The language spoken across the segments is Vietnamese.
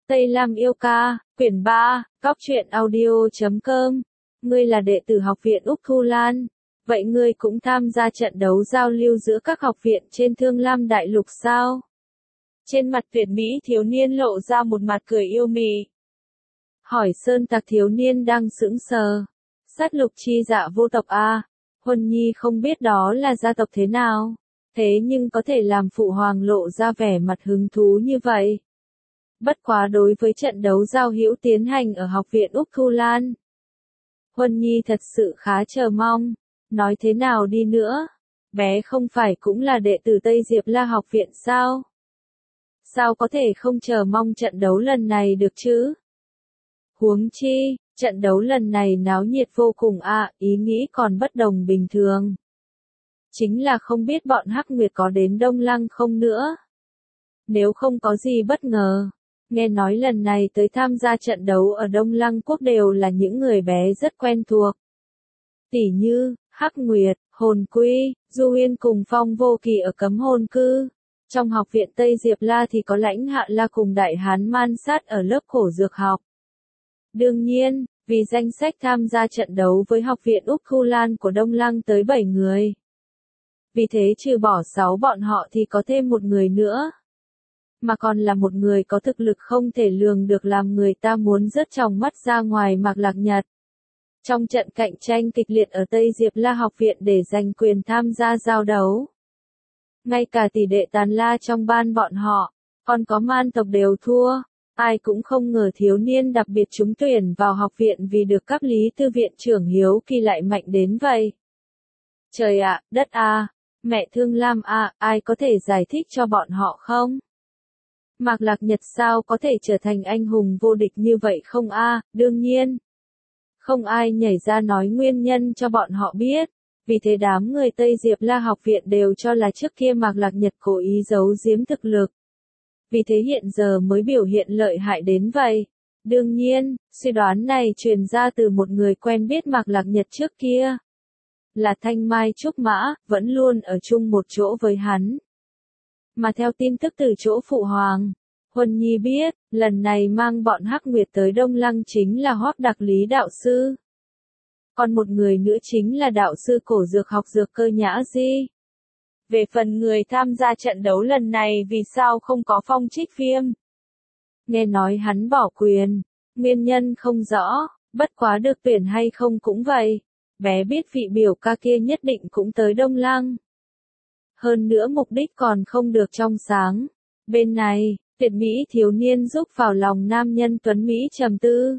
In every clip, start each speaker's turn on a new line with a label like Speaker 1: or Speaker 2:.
Speaker 1: Tây Lam yêu ca, quyển 3, Cóc truyện audio.com. Ngươi là đệ tử học viện Úc Thu Lan, vậy ngươi cũng tham gia trận đấu giao lưu giữa các học viện trên Thương Lam Đại Lục sao? Trên mặt tuyệt mỹ thiếu niên lộ ra một mặt cười yêu mị. Hỏi Sơn Tặc thiếu niên đang sững sờ. Sát lục chi dạ vô tộc a, Huân Nhi không biết đó là gia tộc thế nào, thế nhưng có thể làm phụ hoàng lộ ra vẻ mặt hứng thú như vậy. Bất quá đối với trận đấu giao hữu tiến hành ở học viện Úc Thu Lan, Huân Nhi thật sự khá chờ mong. Nói thế nào đi nữa, bé không phải cũng là đệ tử Tây Diệp La học viện sao? Sao có thể không chờ mong trận đấu lần này được chứ? Huống chi, trận đấu lần này náo nhiệt vô cùng ý nghĩ còn bất đồng bình thường. Chính là không biết bọn Hắc Nguyệt có đến Đông Lăng không nữa. Nếu không có gì bất ngờ, nghe nói lần này tới tham gia trận đấu ở Đông Lăng Quốc đều là những người bé rất quen thuộc. Tỉ như, Hắc Nguyệt, Hồn Quy, Du Huyên cùng Phong Vô Kỳ ở Cấm Hồn Cư. Trong học viện Tây Diệp La thì có Lãnh Hạ La cùng Đại Hán Man Sát ở lớp cổ dược học. Đương nhiên, vì danh sách tham gia trận đấu với học viện Úc Thu Lan của Đông Lăng tới 7 người. Vì thế trừ bỏ 6 bọn họ thì có thêm một người nữa. Mà còn là một người có thực lực không thể lường được làm người ta muốn rớt tròng mắt ra ngoài Mạc Lạc Nhật. Trong trận cạnh tranh kịch liệt ở Tây Diệp La học viện để giành quyền tham gia giao đấu. Ngay cả tỷ đệ Tàn La trong ban bọn họ, còn có Man tộc đều thua. Ai cũng không ngờ thiếu niên đặc biệt trúng tuyển vào học viện vì được cấp lý thư viện trưởng hiếu kỳ lại mạnh đến vậy. Trời ạ, đất mẹ Thương Lam ai có thể giải thích cho bọn họ không? Mạc Lạc Nhật sao có thể trở thành anh hùng vô địch như vậy không đương nhiên. Không ai nhảy ra nói nguyên nhân cho bọn họ biết, vì thế đám người Tây Diệp La học viện đều cho là trước kia Mạc Lạc Nhật cố ý giấu giếm thực lực. Vì thế hiện giờ mới biểu hiện lợi hại đến vậy. Đương nhiên, suy đoán này truyền ra từ một người quen biết Mạc Lạc Nhật trước kia. Là Thanh Mai Trúc Mã, vẫn luôn ở chung một chỗ với hắn. Mà theo tin tức từ chỗ phụ hoàng, Huân Nhi biết, lần này mang bọn Hắc Nguyệt tới Đông Lăng chính là Hoắc Đặc Lý đạo sư. Còn một người nữa chính là đạo sư cổ dược học Dược Cơ Nhã Di. Về phần người tham gia trận đấu lần này vì sao không có Phong Trích Viêm? Nghe nói hắn bỏ quyền, nguyên nhân không rõ, bất quá được tuyển hay không cũng vậy. Bé biết vị biểu ca kia nhất định cũng tới Đông Lăng. Hơn nữa mục đích còn không được trong sáng. Bên này, tuyệt mỹ thiếu niên giúp vào lòng nam nhân tuấn Mỹ trầm tư.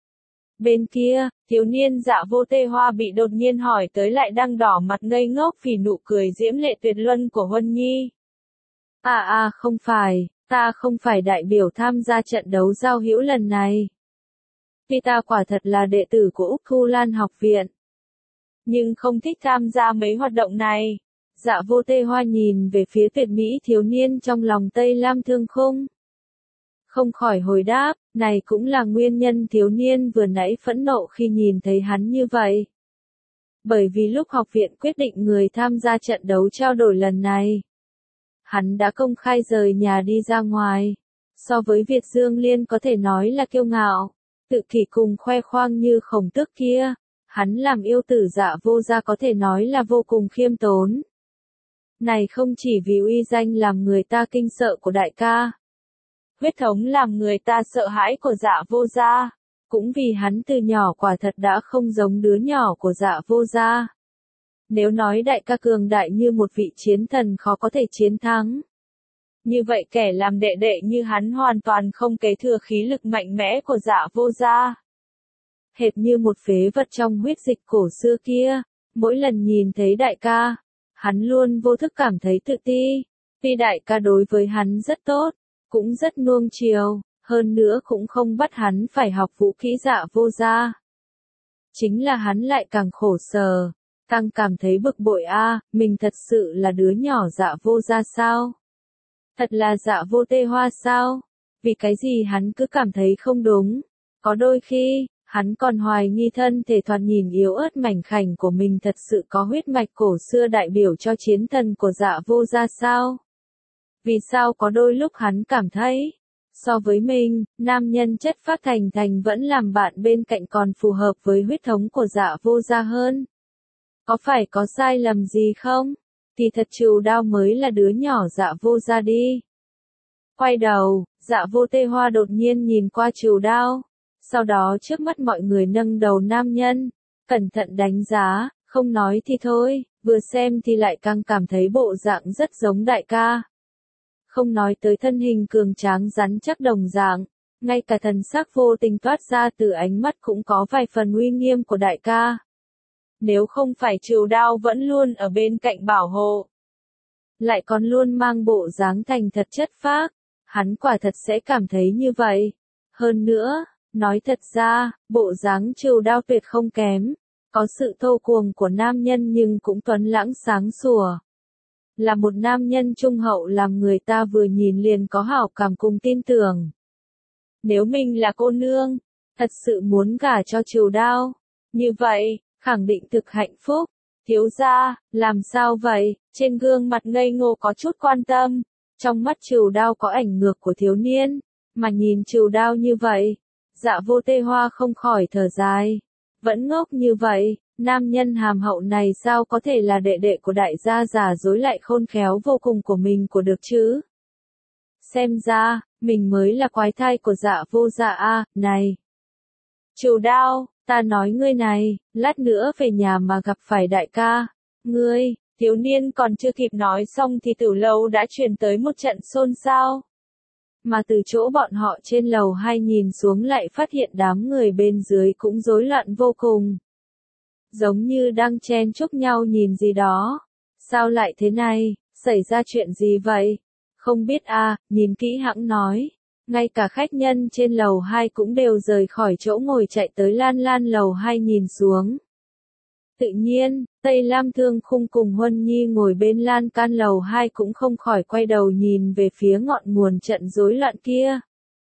Speaker 1: Bên kia, thiếu niên Dạ Vô Tê Hoa bị đột nhiên hỏi tới lại đang đỏ mặt ngây ngốc vì nụ cười diễm lệ tuyệt luân của Huân Nhi. Không phải, ta không phải đại biểu tham gia trận đấu giao hữu lần này. Vì ta quả thật là đệ tử của Úc Thu Lan học viện, nhưng không thích tham gia mấy hoạt động này. Dạ Vô Tê Hoa nhìn về phía tuyệt mỹ thiếu niên trong lòng Tây Lam Thương Khung. Không khỏi hồi đáp, này cũng là nguyên nhân thiếu niên vừa nãy phẫn nộ khi nhìn thấy hắn như vậy. Bởi vì lúc học viện quyết định người tham gia trận đấu trao đổi lần này, hắn đã công khai rời nhà đi ra ngoài. So với Việt Dương Liên có thể nói là kiêu ngạo, tự kỷ cùng khoe khoang như Khổng Tước kia, hắn làm yêu tử Dạ Vô gia có thể nói là vô cùng khiêm tốn. Này không chỉ vì uy danh làm người ta kinh sợ của đại ca, huyết thống làm người ta sợ hãi của Dạ Vô gia, cũng vì hắn từ nhỏ quả thật đã không giống đứa nhỏ của Dạ Vô gia. Nếu nói đại ca cường đại như một vị chiến thần khó có thể chiến thắng, như vậy kẻ làm đệ đệ như hắn hoàn toàn không kế thừa khí lực mạnh mẽ của Dạ Vô gia. Hệt như một phế vật trong huyết dịch cổ xưa kia, mỗi lần nhìn thấy đại ca, hắn luôn vô thức cảm thấy tự ti. Tuy đại ca đối với hắn rất tốt, cũng rất nuông chiều, hơn nữa cũng không bắt hắn phải học vũ kỹ Dạ Vô gia. Chính là hắn lại càng khổ sở, càng cảm thấy bực bội mình thật sự là đứa nhỏ Dạ Vô gia sao? Thật là Dạ Vô Tê Hoa sao? Vì cái gì hắn cứ cảm thấy không đúng? Có đôi khi, hắn còn hoài nghi thân thể thoạt nhìn yếu ớt mảnh khảnh của mình thật sự có huyết mạch cổ xưa đại biểu cho chiến thần của Dạ Vô gia sao? Vì sao có đôi lúc hắn cảm thấy, So với mình, nam nhân chất phác thành thành vẫn làm bạn bên cạnh còn phù hợp với huyết thống của Dạ Vô Gia hơn. Có phải có sai lầm gì không? Thì thật Trừu Đao mới là đứa nhỏ Dạ Vô Gia đi. Quay đầu, Dạ Vô Tê Hoa đột nhiên nhìn qua Trừu Đao. Sau đó trước mắt mọi người nâng đầu nam nhân, cẩn thận đánh giá, không nói thì thôi, vừa xem thì lại càng cảm thấy bộ dạng rất giống đại ca. Không nói tới thân hình cường tráng rắn chắc đồng dạng, ngay cả thần sắc vô tình toát ra từ ánh mắt cũng có vài phần uy nghiêm của đại ca. Nếu không phải Trừu Đao vẫn luôn ở bên cạnh bảo hộ, lại còn luôn mang bộ dáng thành thật chất phác, hắn quả thật sẽ cảm thấy như vậy. Hơn nữa, nói thật ra, bộ dáng Trừu Đao tuyệt không kém, có sự thô cuồng của nam nhân nhưng cũng tuấn lãng sáng sủa. Là một nam nhân trung hậu làm người ta vừa nhìn liền có hảo cảm cùng tin tưởng. Nếu mình là cô nương, thật sự muốn gả cho Trừu Đao, như vậy, khẳng định thực hạnh phúc. Thiếu gia, làm sao vậy? Trên gương mặt ngây ngô có chút quan tâm, trong mắt Trừu Đao có ảnh ngược của thiếu niên, mà nhìn Trừu Đao như vậy, Dạ Vô Tê Hoa không khỏi thở dài. Vẫn ngốc như vậy, nam nhân hàm hậu này sao có thể là đệ đệ của đại gia giả dối lại khôn khéo vô cùng của mình của được chứ? Xem ra, mình mới là quái thai của Dạ Vô Gia a, này. Trừu Đao, ta nói ngươi này, lát nữa về nhà mà gặp phải đại ca, ngươi, thiếu niên còn chưa kịp nói xong thì từ lâu đã truyền tới một trận xôn xao. Mà từ chỗ bọn họ trên lầu 2 nhìn xuống lại phát hiện đám người bên dưới cũng rối loạn vô cùng. Giống như đang chen chúc nhau nhìn gì đó. Sao lại thế này, xảy ra chuyện gì vậy? Không biết à, nhìn kỹ hãng nói. Ngay cả khách nhân trên lầu 2 cũng đều rời khỏi chỗ ngồi chạy tới lan lan lầu 2 nhìn xuống. Tự nhiên, Tây Lam Thương Khung cùng Huân Nhi ngồi bên lan can lầu 2 cũng không khỏi quay đầu nhìn về phía ngọn nguồn trận rối loạn kia.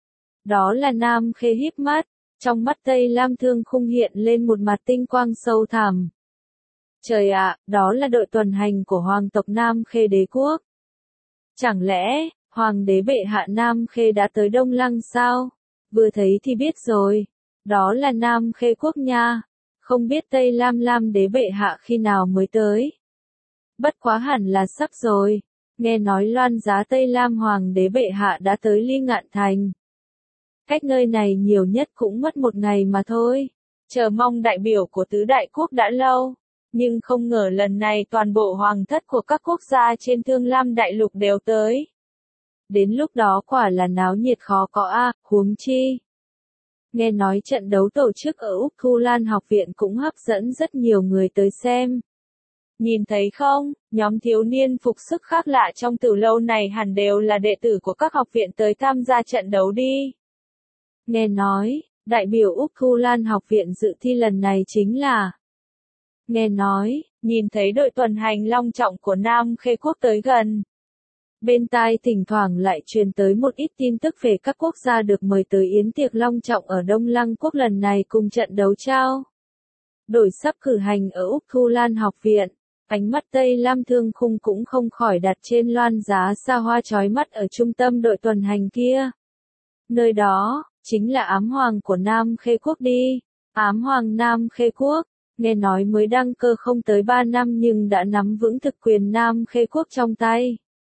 Speaker 1: Đó là Nam Khê híp mắt, trong mắt Tây Lam Thương Khung hiện lên một mặt tinh quang sâu thẳm. Trời ạ, đó là đội tuần hành của hoàng tộc Nam Khê đế quốc. Chẳng lẽ, hoàng đế bệ hạ Nam Khê đã tới Đông Lăng sao? Vừa thấy thì biết rồi, đó là Nam Khê quốc nha. Không biết Tây Lam Lam đế bệ hạ khi nào mới tới. Bất quá hẳn là sắp rồi, nghe nói loan giá Tây Lam hoàng đế bệ hạ đã tới Ly Ngạn Thành. Cách nơi này nhiều nhất cũng mất một ngày mà thôi. Chờ mong đại biểu của tứ đại quốc đã lâu, nhưng không ngờ lần này toàn bộ hoàng thất của các quốc gia trên Thương Lam đại lục đều tới. Đến lúc đó quả là náo nhiệt khó có a, huống chi. Nghe nói trận đấu tổ chức ở Úc Thu Lan học viện cũng hấp dẫn rất nhiều người tới xem. Nhìn thấy không, nhóm thiếu niên phục sức khác lạ trong tử lâu này hẳn đều là đệ tử của các học viện tới tham gia trận đấu đi. Nghe nói, đại biểu Úc Thu Lan học viện dự thi lần này chính là. Nghe nói, nhìn thấy đội tuần hành long trọng của Nam Khê quốc tới gần. Bên tai thỉnh thoảng lại truyền tới một ít tin tức về các quốc gia được mời tới yến tiệc long trọng ở Đông Lăng quốc lần này cùng trận đấu trao đổi sắp cử hành ở Úc Thu Lan học viện. Ánh mắt Tây Lam Thương Khung cũng không khỏi đặt trên loan giá xa hoa chói mắt ở trung tâm đội tuần hành kia. Nơi đó, chính là ám hoàng của Nam Khê quốc đi. Ám hoàng Nam Khê quốc, nghe nói mới đăng cơ không tới 3 năm nhưng đã nắm vững thực quyền Nam Khê quốc trong tay.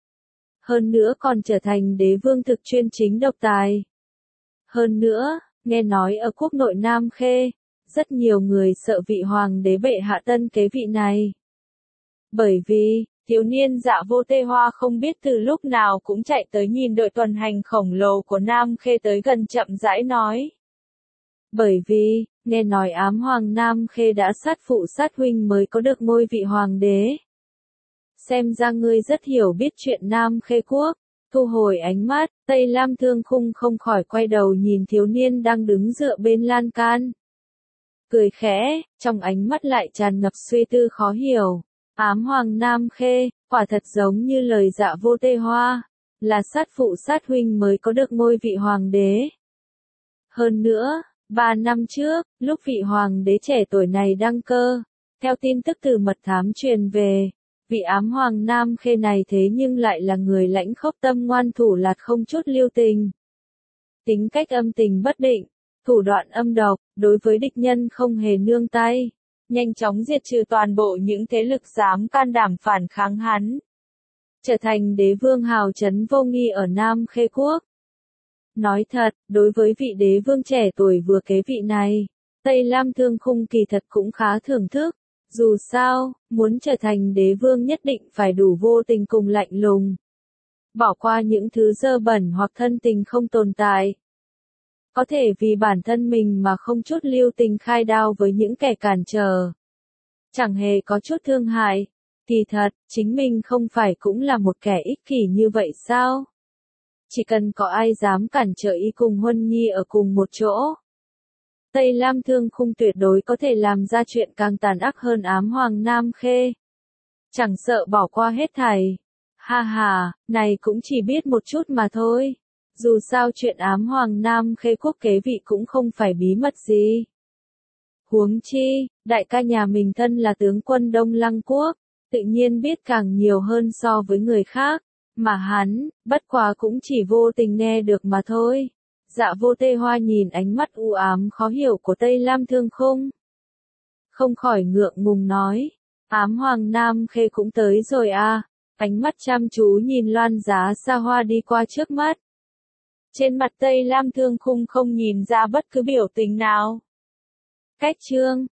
Speaker 1: Hơn nữa còn trở thành đế vương thực chuyên chính độc tài. Hơn nữa, nghe nói ở quốc nội Nam Khê, rất nhiều người sợ vị hoàng đế bệ hạ tân kế vị này. Bởi vì, thiếu niên Dạ Vô Tê Hoa không biết từ lúc nào cũng chạy tới nhìn đội tuần hành khổng lồ của Nam Khê tới gần chậm rãi nói. Bởi vì, nghe nói ám hoàng Nam Khê đã sát phụ sát huynh mới có được ngôi vị hoàng đế. Xem ra ngươi rất hiểu biết chuyện Nam Khê quốc. Thu hồi ánh mắt, Tây Lam Thương Khung không khỏi quay đầu nhìn thiếu niên đang đứng dựa bên lan can. Cười khẽ, trong ánh mắt lại tràn ngập suy tư khó hiểu. Ám hoàng Nam Khê, quả thật giống như lời Dạ Vô Tê Hoa, là sát phụ sát huynh mới có được ngôi vị hoàng đế. Hơn nữa, 3 năm trước, lúc vị hoàng đế trẻ tuổi này đăng cơ, theo tin tức từ mật thám truyền về, vị ám hoàng Nam Khê này thế nhưng lại là người lãnh khốc tâm ngoan thủ lạt không chút lưu tình. tính cách âm tình bất định, thủ đoạn âm độc, đối với địch nhân không hề nương tay, nhanh chóng diệt trừ toàn bộ những thế lực dám can đảm phản kháng hắn. Trở thành đế vương hào chấn vô nghi ở Nam Khê Quốc. Nói thật, đối với vị đế vương trẻ tuổi vừa kế vị này, Tây Lam Thương Khung kỳ thật cũng khá thưởng thức. Dù sao, muốn trở thành đế vương nhất định phải đủ vô tình cùng lạnh lùng. Bỏ qua những thứ dơ bẩn hoặc thân tình không tồn tại. Có thể vì bản thân mình mà không chút lưu tình khai đao với những kẻ cản trở. Chẳng hề có chút thương hại. Kỳ thật, chính mình không phải cũng là một kẻ ích kỷ như vậy sao? Chỉ cần có ai dám cản trở y cùng Huân Nhi ở cùng một chỗ. Tây Lam Thương Khung tuyệt đối có thể làm ra chuyện càng tàn ác hơn ám hoàng Nam Khê. Chẳng sợ bỏ qua hết thảy. Ha ha, này cũng chỉ biết một chút mà thôi. Dù sao chuyện ám hoàng Nam Khê Quốc kế vị cũng không phải bí mật gì. Huống chi, đại ca nhà mình thân là tướng quân Đông Lăng Quốc, tự nhiên biết càng nhiều hơn so với người khác, mà hắn, bất quá cũng chỉ vô tình nghe được mà thôi. Dạ Vô Tê Hoa nhìn ánh mắt u ám khó hiểu của Tây Lam Thương Khung. Không khỏi ngượng ngùng nói, ám hoàng Nam Khê cũng tới rồi à, ánh mắt chăm chú nhìn loan giá xa hoa đi qua trước mắt. Trên mặt Tây Lam Thương Khung không nhìn ra bất cứ biểu tình nào. Cách chương